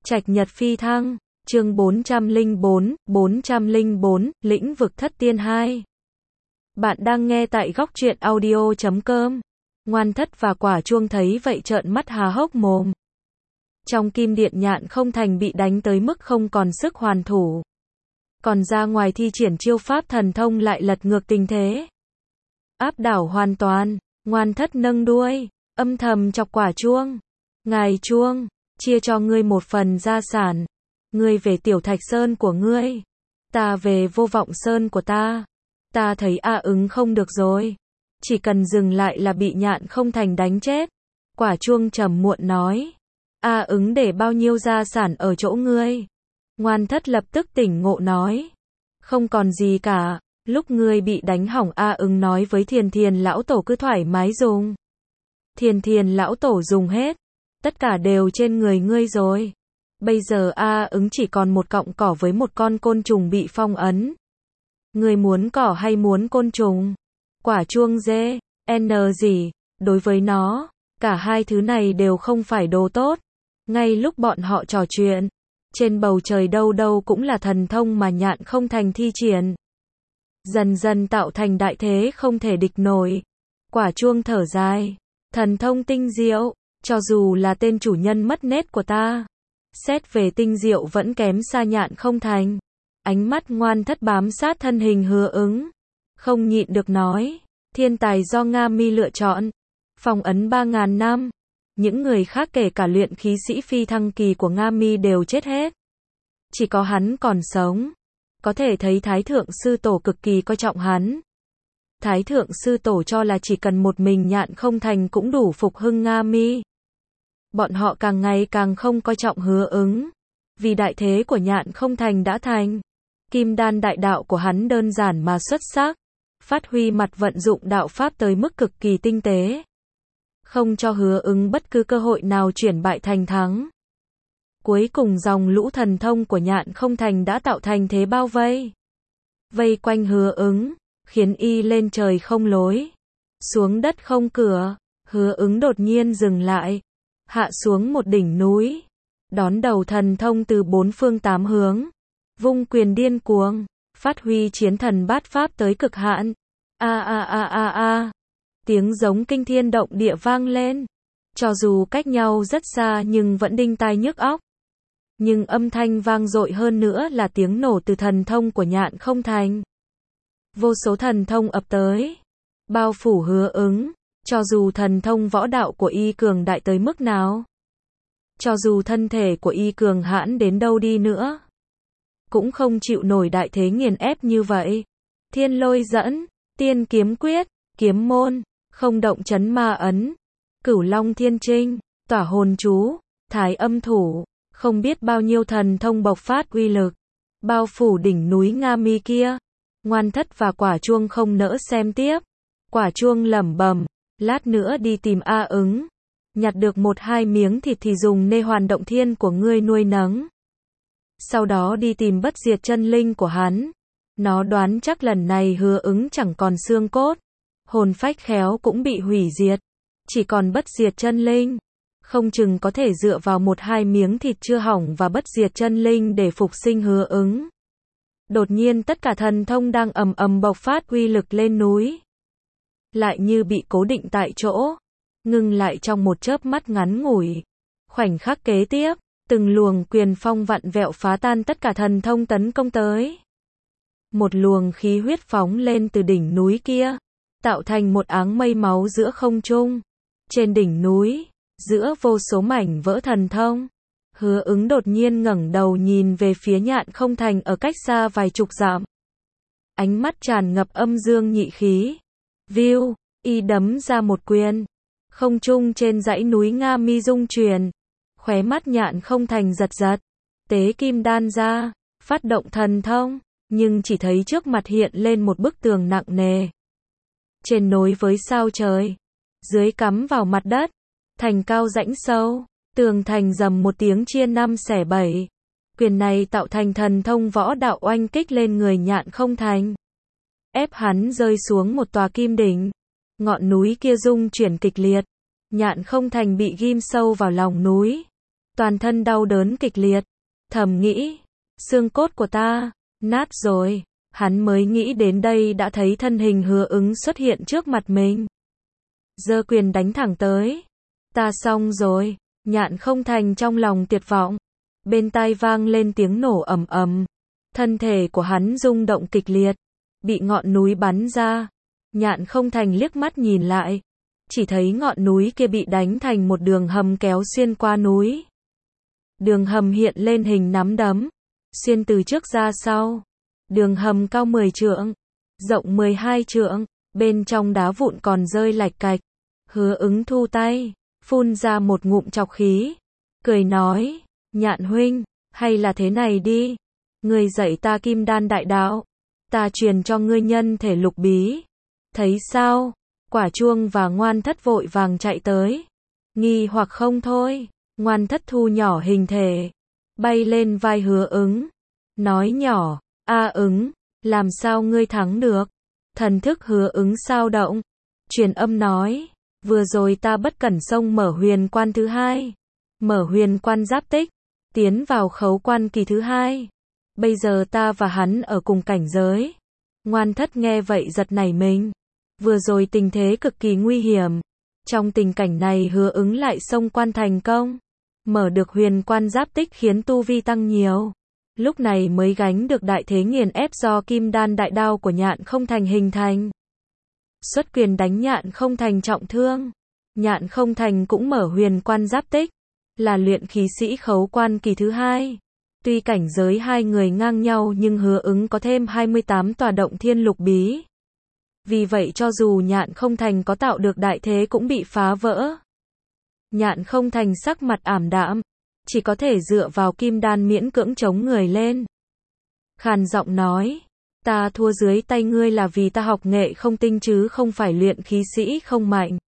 Trạch Nhật phi thăng, chương 404, lĩnh vực thất tiên 2. Bạn đang nghe tại góc truyện audio.com. Ngoan Thất và Quả Chuông thấy vậy trợn mắt há hốc mồm. Trong kim điện Nhạn Không Thành bị đánh tới mức không còn sức hoàn thủ. Còn ra ngoài thi triển chiêu pháp thần thông lại lật ngược tình thế. Áp đảo hoàn toàn, Ngoan Thất nâng đuôi, âm thầm chọc Quả Chuông. Ngài Chuông, chia cho ngươi một phần gia sản. Ngươi về Tiểu Thạch Sơn của ngươi. Ta về Vô Vọng Sơn của ta. Ta thấy A Ứng không được rồi. Chỉ cần dừng lại là bị Nhạn Không Thành đánh chết. Quả Chuông trầm muộn nói. A Ứng để bao nhiêu gia sản ở chỗ ngươi? Ngoan Thất lập tức tỉnh ngộ nói. Không còn gì cả, lúc ngươi bị đánh hỏng A Ứng nói với Thiền Thiền lão tổ cứ thoải mái dùng. Thiền Thiền lão tổ dùng hết. Tất cả đều trên người ngươi rồi. Bây giờ A Ứng chỉ còn một cọng cỏ với một con côn trùng bị phong ấn. Ngươi muốn cỏ hay muốn côn trùng? Quả Chuông dê, n gì, đối với nó, cả hai thứ này đều không phải đồ tốt. Ngay lúc bọn họ trò chuyện, trên bầu trời đâu đâu cũng là thần thông mà Nhạn Không Thành thi triển. Dần dần tạo thành đại thế không thể địch nổi. Quả Chuông thở dài, thần thông tinh diệu, cho dù là tên chủ nhân mất nét của ta, xét về tinh diệu vẫn kém xa Nhạn Không Thành. Ánh mắt Ngoan Thất bám sát thân hình Hứa Ứng, không nhịn được nói, thiên tài do Nga Mi lựa chọn, phong ấn 3.000 năm, những người khác kể cả luyện khí sĩ phi thăng kỳ của Nga Mi đều chết hết. Chỉ có hắn còn sống, có thể thấy Thái Thượng Sư Tổ cực kỳ coi trọng hắn. Thái Thượng Sư Tổ cho là chỉ cần một mình Nhạn Không Thành cũng đủ phục hưng Nga Mi. Bọn họ càng ngày càng không coi trọng Hứa Ứng, vì đại thế của Nhạn Không Thành đã thành. Kim đan đại đạo của hắn đơn giản mà xuất sắc, phát huy mặt vận dụng đạo pháp tới mức cực kỳ tinh tế, không cho Hứa Ứng bất cứ cơ hội nào chuyển bại thành thắng. Cuối cùng dòng lũ thần thông của Nhạn Không Thành đã tạo thành thế bao vây, vây quanh Hứa Ứng, khiến y lên trời không lối, xuống đất không cửa. Hứa Ứng đột nhiên dừng lại, hạ xuống một đỉnh núi, đón đầu thần thông từ bốn phương tám hướng, vung quyền điên cuồng, phát huy chiến thần bát pháp tới cực hạn. A a a a a, tiếng giống kinh thiên động địa vang lên, cho dù cách nhau rất xa nhưng vẫn đinh tai nhức óc. Nhưng âm thanh vang dội hơn nữa là tiếng nổ từ thần thông của Nhạn Không Thành. Vô số thần thông ập tới, bao phủ Hứa Ứng, cho dù thần thông võ đạo của y cường đại tới mức nào, cho dù thân thể của y cường hãn đến đâu đi nữa, cũng không chịu nổi đại thế nghiền ép như vậy. Thiên Lôi Dẫn, Tiên Kiếm Quyết, Kiếm Môn, Không Động Chấn Ma Ấn, Cửu Long Thiên Trinh, Tỏa Hồn Chú, Thái Âm Thủ, không biết bao nhiêu thần thông bộc phát uy lực, bao phủ đỉnh núi Nga Mi kia. Ngoan Thất và Quả Chuông không nỡ xem tiếp. Quả Chuông lẩm bẩm, lát nữa đi tìm A Ứng, nhặt được 1-2 miếng thịt thì dùng Nê Hoàn Động Thiên của ngươi nuôi nấng. Sau đó đi tìm bất diệt chân linh của hắn. Nó đoán chắc lần này Hứa Ứng chẳng còn xương cốt, hồn phách khéo cũng bị hủy diệt, chỉ còn bất diệt chân linh. Không chừng có thể dựa vào 1-2 miếng thịt chưa hỏng và bất diệt chân linh để phục sinh Hứa Ứng. Đột nhiên tất cả thần thông đang ầm ầm bộc phát uy lực lên núi, lại như bị cố định tại chỗ, ngưng lại trong một chớp mắt ngắn ngủi. Khoảnh khắc kế tiếp, từng luồng quyền phong vặn vẹo phá tan tất cả thần thông tấn công tới. Một luồng khí huyết phóng lên từ đỉnh núi kia, tạo thành một áng mây máu giữa không trung. Trên đỉnh núi, giữa vô số mảnh vỡ thần thông, Hứa Ứng đột nhiên ngẩng đầu nhìn về phía Nhạn Không Thành ở cách xa vài chục dặm. Ánh mắt tràn ngập âm dương nhị khí. View, y đấm ra một quyền. Không trung trên dãy núi Nga Mi rung chuyển. Khóe mắt Nhạn Không Thành giật giật, tế kim đan ra, phát động thần thông, nhưng chỉ thấy trước mặt hiện lên một bức tường nặng nề. Trên nối với sao trời, dưới cắm vào mặt đất, thành cao rãnh sâu, tường thành rầm một tiếng chia 5 xẻ 7. Quyền này tạo thành thần thông võ đạo oanh kích lên người Nhạn Không Thành, ép hắn rơi xuống một tòa kim đỉnh. Ngọn núi kia rung chuyển kịch liệt, Nhạn Không Thành bị ghim sâu vào lòng núi. toàn thân đau đớn kịch liệt, thầm nghĩ, xương cốt của ta, nát rồi, hắn mới nghĩ đến đây đã thấy thân hình Hứa Ứng xuất hiện trước mặt mình. Giơ quyền đánh thẳng tới, ta xong rồi, Nhạn Không Thành trong lòng tuyệt vọng, bên tai vang lên tiếng nổ ầm ầm, thân thể của hắn rung động kịch liệt, bị ngọn núi bắn ra, Nhạn Không Thành liếc mắt nhìn lại, chỉ thấy ngọn núi kia bị đánh thành một đường hầm kéo xuyên qua núi. Đường hầm hiện lên hình nắm đấm, xuyên từ trước ra sau. Đường hầm cao 10 trượng, rộng 12 trượng, bên trong đá vụn còn rơi lạch cạch. Hứa Ứng thu tay, phun ra một ngụm trọc khí, cười nói, Nhạn huynh, hay là thế này đi, ngươi dạy ta Kim Đan đại đạo, ta truyền cho ngươi nhân thể lục bí. Thấy sao? Quả Chuông và Ngoan Thất vội vàng chạy tới. Nghi hoặc không thôi, Ngoan Thất thu nhỏ hình thể, bay lên vai Hứa Ứng, nói nhỏ, A Ứng, làm sao ngươi thắng được? Thần thức Hứa Ứng sao động, truyền âm nói, vừa rồi ta bất cẩn xông mở huyền quan thứ hai, mở huyền quan giáp tích, tiến vào khấu quan kỳ thứ hai. Bây giờ ta và hắn ở cùng cảnh giới. Ngoan Thất nghe vậy giật nảy mình. Vừa rồi tình thế cực kỳ nguy hiểm. Trong tình cảnh này Hứa Ứng lại xông quan thành công, mở được huyền quan giáp tích khiến tu vi tăng nhiều. Lúc này mới gánh được đại thế nghiền ép do Kim Đan đại đao của Nhạn Không Thành hình thành. Xuất quyền đánh Nhạn Không Thành trọng thương. Nhạn Không Thành cũng mở huyền quan giáp tích, là luyện khí sĩ khấu quan kỳ thứ hai. Tuy cảnh giới hai người ngang nhau nhưng Hứa Ứng có thêm 28 tòa động thiên lục bí. Vì vậy cho dù Nhạn Không Thành có tạo được đại thế cũng bị phá vỡ. Nhạn Không Thành sắc mặt ảm đạm, chỉ có thể dựa vào kim đan miễn cưỡng chống người lên. Khàn giọng nói, ta thua dưới tay ngươi là vì ta học nghệ không tinh chứ không phải luyện khí sĩ không mạnh.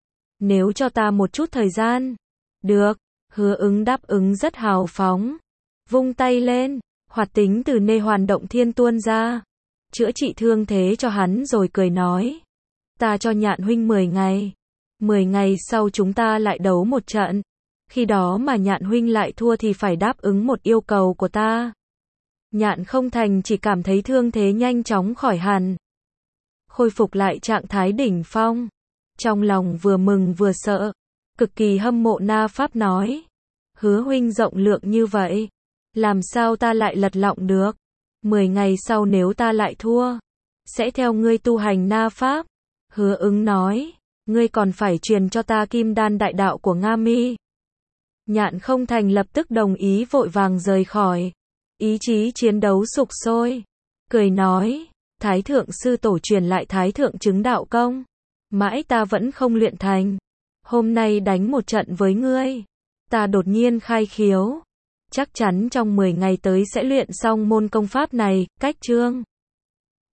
Nếu cho ta một chút thời gian. Được, Hứa Ứng đáp ứng rất hào phóng. Vung tay lên, hoạt tính từ Nê Hoàn Động Thiên tuôn ra, chữa trị thương thế cho hắn rồi cười nói, ta cho Nhạn huynh 10 ngày. 10 ngày sau chúng ta lại đấu một trận. Khi đó mà Nhạn huynh lại thua thì phải đáp ứng một yêu cầu của ta. Nhạn Không Thành chỉ cảm thấy thương thế nhanh chóng khỏi hẳn, khôi phục lại trạng thái đỉnh phong. Trong lòng vừa mừng vừa sợ, cực kỳ hâm mộ Na Pháp nói, Hứa huynh rộng lượng như vậy, làm sao ta lại lật lọng được? 10 ngày sau nếu ta lại thua, sẽ theo ngươi tu hành Na Pháp. Hứa Ứng nói, ngươi còn phải truyền cho ta Kim Đan đại đạo của Nga Mi. Nhạn Không Thành lập tức đồng ý vội vàng rời khỏi. Ý chí chiến đấu sục sôi, cười nói, Thái thượng sư tổ truyền lại Thái thượng chứng đạo công, mãi ta vẫn không luyện thành. Hôm nay đánh một trận với ngươi, ta đột nhiên khai khiếu, chắc chắn trong 10 ngày tới sẽ luyện xong môn công pháp này. Cách chương